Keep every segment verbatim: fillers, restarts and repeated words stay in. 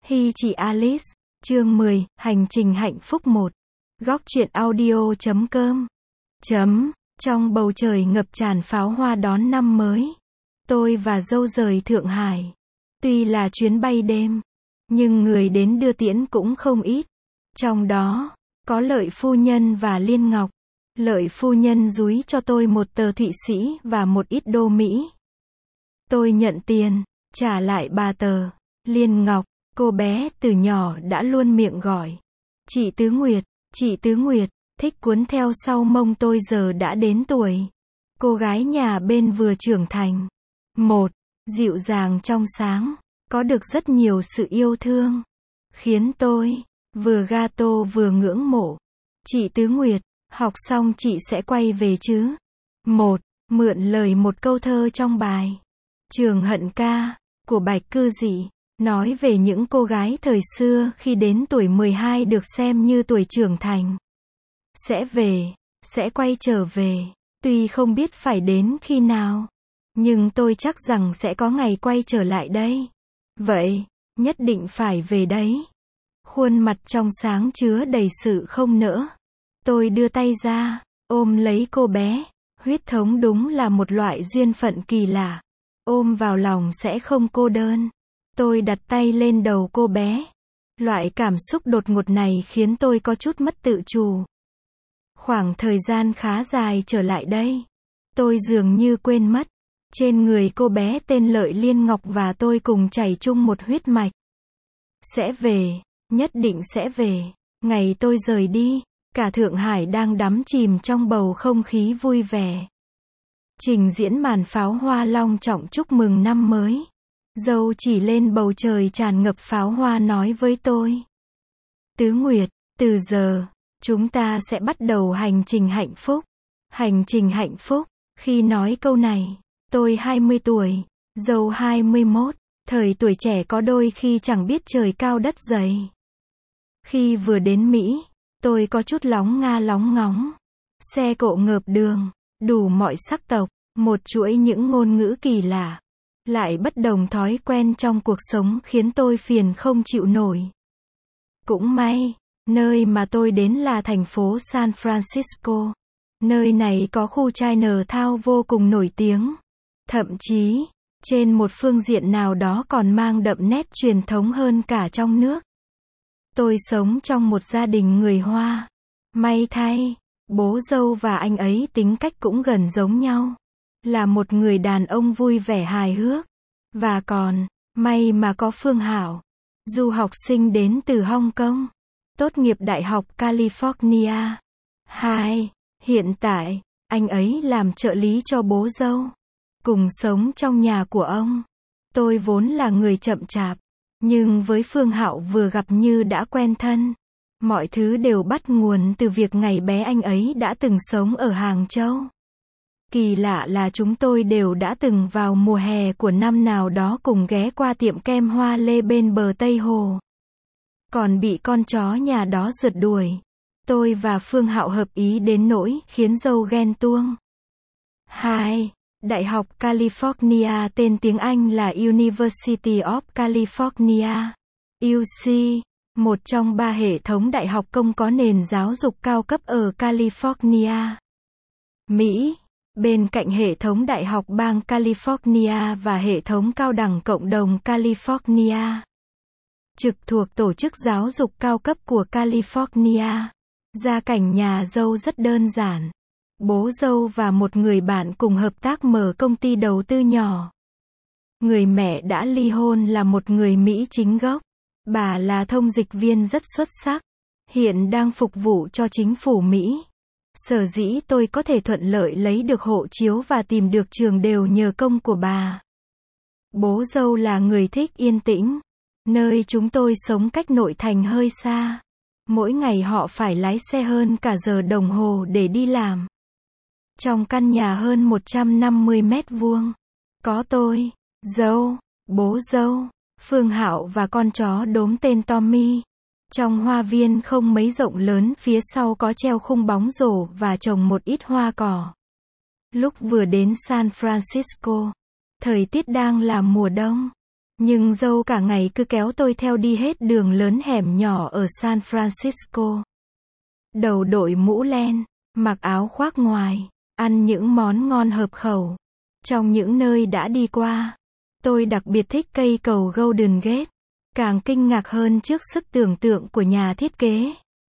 Hi chị Alice, chương mười, hành trình hạnh phúc một. Góc truyện audio chấm com. Chấm, trong bầu trời ngập tràn pháo hoa đón năm mới. Tôi và dâu rời Thượng Hải. Tuy là chuyến bay đêm, nhưng người đến đưa tiễn cũng không ít. Trong đó, có Lợi phu nhân và Liên Ngọc. Lợi phu nhân dúi cho tôi một tờ Thụy Sĩ và một ít đô Mỹ. Tôi nhận tiền, trả lại ba tờ. Liên Ngọc, cô bé từ nhỏ đã luôn miệng gọi chị Tứ Nguyệt, chị Tứ Nguyệt, thích cuốn theo sau mông tôi giờ đã đến tuổi. Cô gái nhà bên vừa trưởng thành. Một, dịu dàng trong sáng, có được rất nhiều sự yêu thương, khiến tôi vừa gato vừa ngưỡng mộ. Chị Tứ Nguyệt, học xong chị sẽ quay về chứ? Một, mượn lời một câu thơ trong bài Trường Hận Ca của Bạch Cư Dị, nói về những cô gái thời xưa khi đến tuổi mười hai được xem như tuổi trưởng thành. Sẽ về, sẽ quay trở về, tuy không biết phải đến khi nào, nhưng tôi chắc rằng sẽ có ngày quay trở lại đây. Vậy, nhất định phải về đấy. Khuôn mặt trong sáng chứa đầy sự không nỡ. Tôi đưa tay ra, ôm lấy cô bé. Huyết thống đúng là một loại duyên phận kỳ lạ. Ôm vào lòng sẽ không cô đơn. Tôi đặt tay lên đầu cô bé. Loại cảm xúc đột ngột này khiến tôi có chút mất tự chủ. Khoảng thời gian khá dài trở lại đây, tôi dường như quên mất. Trên người cô bé tên Lợi Liên Ngọc và tôi cùng chảy chung một huyết mạch. Sẽ về, nhất định sẽ về. Ngày tôi rời đi, cả Thượng Hải đang đắm chìm trong bầu không khí vui vẻ. Trình diễn màn pháo hoa long trọng chúc mừng năm mới. Dâu chỉ lên bầu trời tràn ngập pháo hoa nói với tôi. Tứ Nguyệt, từ giờ, chúng ta sẽ bắt đầu hành trình hạnh phúc. Hành trình hạnh phúc. Khi nói câu này, tôi hai mươi tuổi, dâu hai mươi mốt. Thời tuổi trẻ có đôi khi chẳng biết trời cao đất dày. Khi vừa đến Mỹ, tôi có chút lóng nga lóng ngóng. Xe cộ ngợp đường, đủ mọi sắc tộc, một chuỗi những ngôn ngữ kỳ lạ. Lại bất đồng thói quen trong cuộc sống khiến tôi phiền không chịu nổi. Cũng may, nơi mà tôi đến là thành phố San Francisco. Nơi này có khu Chinatown vô cùng nổi tiếng. Thậm chí, trên một phương diện nào đó còn mang đậm nét truyền thống hơn cả trong nước. Tôi sống trong một gia đình người Hoa. May thay, bố dâu và anh ấy tính cách cũng gần giống nhau. Là một người đàn ông vui vẻ hài hước. Và còn, may mà có Phương Hảo, du học sinh đến từ Hong Kong, tốt nghiệp Đại học California. Hai, hiện tại, anh ấy làm trợ lý cho bố dâu, cùng sống trong nhà của ông. Tôi vốn là người chậm chạp, nhưng với Phương Hạo vừa gặp như đã quen thân. Mọi thứ đều bắt nguồn từ việc ngày bé anh ấy đã từng sống ở Hàng Châu. Kỳ lạ là chúng tôi đều đã từng vào mùa hè của năm nào đó cùng ghé qua tiệm kem hoa lê bên bờ Tây Hồ. Còn bị con chó nhà đó rượt đuổi. Tôi và Phương Hạo hợp ý đến nỗi khiến dâu ghen tuông. Hai, Đại học California tên tiếng Anh là University of California, U C, một trong ba hệ thống đại học công có nền giáo dục cao cấp ở California, Mỹ. Bên cạnh hệ thống đại học bang California và hệ thống cao đẳng cộng đồng California, trực thuộc tổ chức giáo dục cao cấp của California. Gia cảnh nhà dâu rất đơn giản. Bố dâu và một người bạn cùng hợp tác mở công ty đầu tư nhỏ. Người mẹ đã ly hôn là một người Mỹ chính gốc. Bà là thông dịch viên rất xuất sắc, hiện đang phục vụ cho chính phủ Mỹ. Sở dĩ tôi có thể thuận lợi lấy được hộ chiếu và tìm được trường đều nhờ công của bà. Bố dâu là người thích yên tĩnh. Nơi chúng tôi sống cách nội thành hơi xa. Mỗi ngày họ phải lái xe hơn cả giờ đồng hồ để đi làm. Trong căn nhà hơn một trăm năm mươi mét vuông, có tôi, dâu, bố dâu, Phương Hạo và con chó đốm tên Tommy. Trong hoa viên không mấy rộng lớn phía sau có treo khung bóng rổ và trồng một ít hoa cỏ. Lúc vừa đến San Francisco, thời tiết đang là mùa đông. Nhưng dâu cả ngày cứ kéo tôi theo đi hết đường lớn hẻm nhỏ ở San Francisco. Đầu đội mũ len, mặc áo khoác ngoài, ăn những món ngon hợp khẩu. Trong những nơi đã đi qua, tôi đặc biệt thích cây cầu Golden Gate, càng kinh ngạc hơn trước sức tưởng tượng của nhà thiết kế.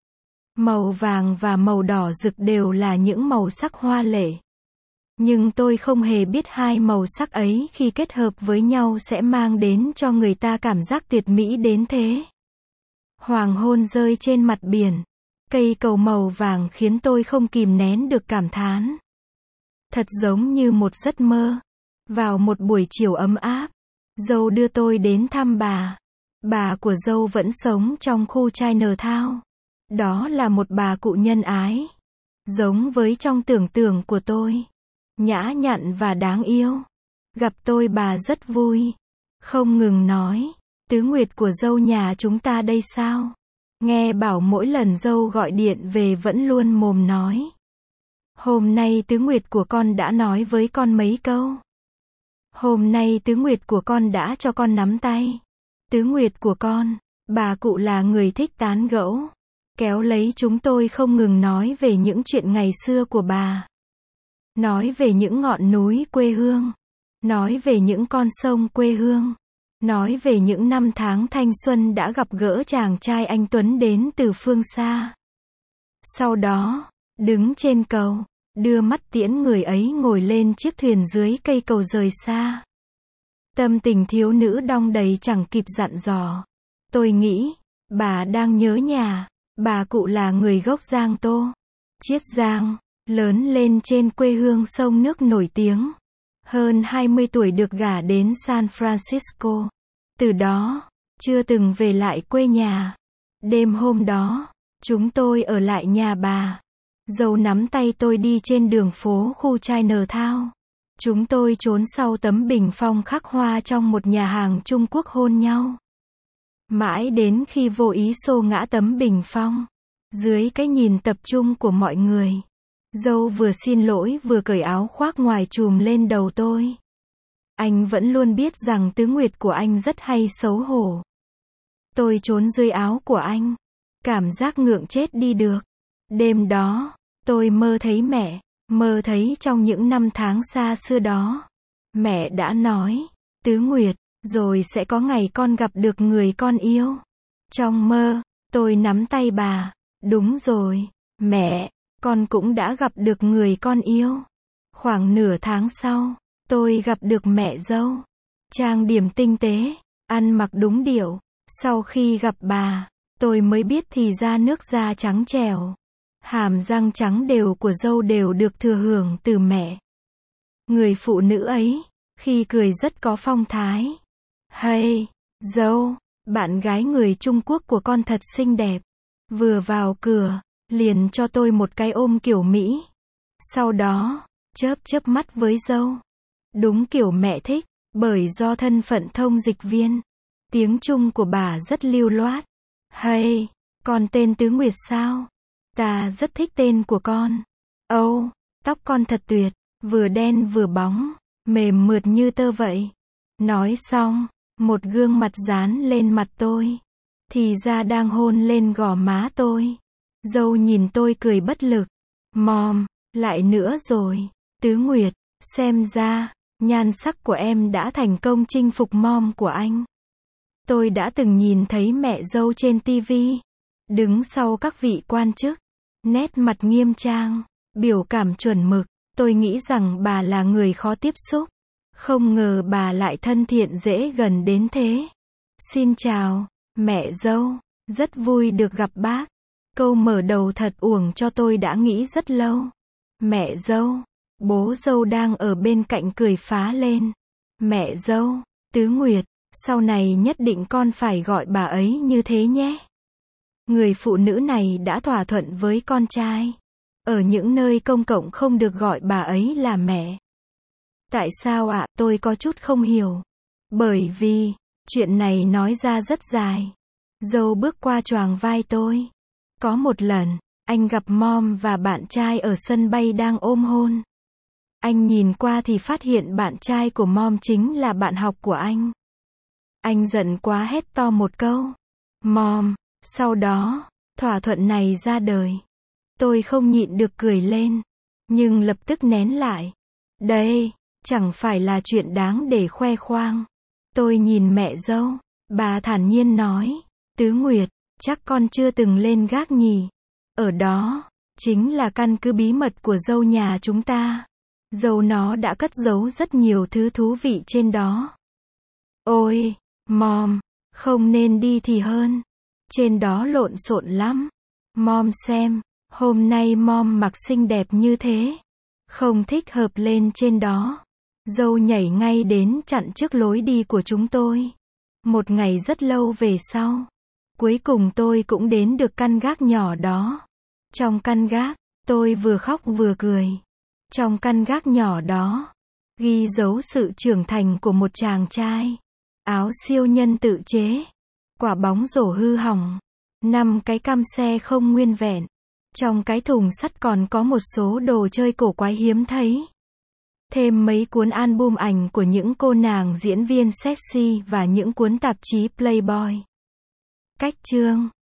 Màu vàng và màu đỏ rực đều là những màu sắc hoa lệ. Nhưng tôi không hề biết hai màu sắc ấy khi kết hợp với nhau sẽ mang đến cho người ta cảm giác tuyệt mỹ đến thế. Hoàng hôn rơi trên mặt biển. Cây cầu màu vàng khiến tôi không kìm nén được cảm thán. Thật giống như một giấc mơ. Vào một buổi chiều ấm áp, dâu đưa tôi đến thăm bà. Bà của dâu vẫn sống trong khu Chinatown. Đó là một bà cụ nhân ái. Giống với trong tưởng tượng của tôi. Nhã nhặn và đáng yêu. Gặp tôi bà rất vui. Không ngừng nói, tứ nguyệt của dâu nhà chúng ta đây sao? Nghe bảo mỗi lần dâu gọi điện về vẫn luôn mồm nói. Hôm nay tứ nguyệt của con đã nói với con mấy câu. Hôm nay tứ nguyệt của con đã cho con nắm tay. Tứ nguyệt của con, bà cụ là người thích tán gẫu. Kéo lấy chúng tôi không ngừng nói về những chuyện ngày xưa của bà. Nói về những ngọn núi quê hương. Nói về những con sông quê hương. Nói về những năm tháng thanh xuân đã gặp gỡ chàng trai anh Tuấn đến từ phương xa. Sau đó, đứng trên cầu, đưa mắt tiễn người ấy ngồi lên chiếc thuyền dưới cây cầu rời xa. Tâm tình thiếu nữ đong đầy chẳng kịp dặn dò. Tôi nghĩ, bà đang nhớ nhà. Bà cụ là người gốc Giang Tô, Chiết Giang, lớn lên trên quê hương sông nước nổi tiếng. Hơn hai mươi tuổi được gả đến San Francisco. Từ đó, chưa từng về lại quê nhà. Đêm hôm đó, chúng tôi ở lại nhà bà. Dâu nắm tay tôi đi trên đường phố khu Chinatown. Chúng tôi trốn sau tấm bình phong khắc hoa trong một nhà hàng Trung Quốc hôn nhau. Mãi đến khi vô ý xô ngã tấm bình phong. Dưới cái nhìn tập trung của mọi người. Dâu vừa xin lỗi vừa cởi áo khoác ngoài trùm lên đầu tôi. Anh vẫn luôn biết rằng tứ nguyệt của anh rất hay xấu hổ. Tôi trốn dưới áo của anh. Cảm giác ngượng chết đi được. Đêm đó, tôi mơ thấy mẹ. Mơ thấy trong những năm tháng xa xưa đó. Mẹ đã nói, tứ nguyệt, rồi sẽ có ngày con gặp được người con yêu. Trong mơ, tôi nắm tay bà. Đúng rồi, mẹ, con cũng đã gặp được người con yêu. Khoảng nửa tháng sau, tôi gặp được mẹ dâu. Trang điểm tinh tế, ăn mặc đúng điệu. Sau khi gặp bà, tôi mới biết thì ra nước da trắng trẻo. Hàm răng trắng đều của dâu đều được thừa hưởng từ mẹ. Người phụ nữ ấy, khi cười rất có phong thái. Hay, dâu, bạn gái người Trung Quốc của con thật xinh đẹp. Vừa vào cửa, liền cho tôi một cái ôm kiểu Mỹ. Sau đó, chớp chớp mắt với dâu. Đúng kiểu mẹ thích, bởi do thân phận thông dịch viên. Tiếng Trung của bà rất lưu loát. Hay, con tên Tứ Nguyệt sao? Ta rất thích tên của con. Âu, oh, tóc con thật tuyệt, vừa đen vừa bóng, mềm mượt như tơ vậy. Nói xong, một gương mặt dán lên mặt tôi. Thì ra đang hôn lên gò má tôi. Dâu nhìn tôi cười bất lực. Mom, lại nữa rồi. Tứ Nguyệt, xem ra, nhan sắc của em đã thành công chinh phục mom của anh. Tôi đã từng nhìn thấy mẹ dâu trên tivi. Đứng sau các vị quan chức. Nét mặt nghiêm trang, biểu cảm chuẩn mực. Tôi nghĩ rằng bà là người khó tiếp xúc. Không ngờ bà lại thân thiện dễ gần đến thế. Xin chào, mẹ dâu. Rất vui được gặp bác. Câu mở đầu thật uổng cho tôi đã nghĩ rất lâu. Mẹ dâu. Bố dâu đang ở bên cạnh cười phá lên. Mẹ dâu, Tứ Nguyệt, sau này nhất định con phải gọi bà ấy như thế nhé. Người phụ nữ này đã thỏa thuận với con trai. Ở những nơi công cộng không được gọi bà ấy là mẹ. Tại sao ạ? À, tôi có chút không hiểu. Bởi vì, chuyện này nói ra rất dài. Dâu bước qua choàng vai tôi. Có một lần, anh gặp mom và bạn trai ở sân bay đang ôm hôn. Anh nhìn qua thì phát hiện bạn trai của mom chính là bạn học của anh. Anh giận quá hét to một câu. Mom. Sau đó, thỏa thuận này ra đời. Tôi không nhịn được cười lên. Nhưng lập tức nén lại. Đây, chẳng phải là chuyện đáng để khoe khoang. Tôi nhìn mẹ dâu. Bà thản nhiên nói. Tứ Nguyệt, chắc con chưa từng lên gác nhỉ. Ở đó, chính là căn cứ bí mật của dâu nhà chúng ta. Dâu nó đã cất giấu rất nhiều thứ thú vị trên đó. Ôi, Mom, không nên đi thì hơn. Trên đó lộn xộn lắm. Mom xem, hôm nay Mom mặc xinh đẹp như thế. Không thích hợp lên trên đó. Dâu nhảy ngay đến chặn trước lối đi của chúng tôi. Một ngày rất lâu về sau, cuối cùng tôi cũng đến được căn gác nhỏ đó. Trong căn gác, tôi vừa khóc vừa cười. Trong căn gác nhỏ đó, ghi dấu sự trưởng thành của một chàng trai. Áo siêu nhân tự chế, quả bóng rổ hư hỏng, năm cái căm xe không nguyên vẹn. Trong cái thùng sắt còn có một số đồ chơi cổ quái hiếm thấy. Thêm mấy cuốn album ảnh của những cô nàng diễn viên sexy và những cuốn tạp chí Playboy. Cách chương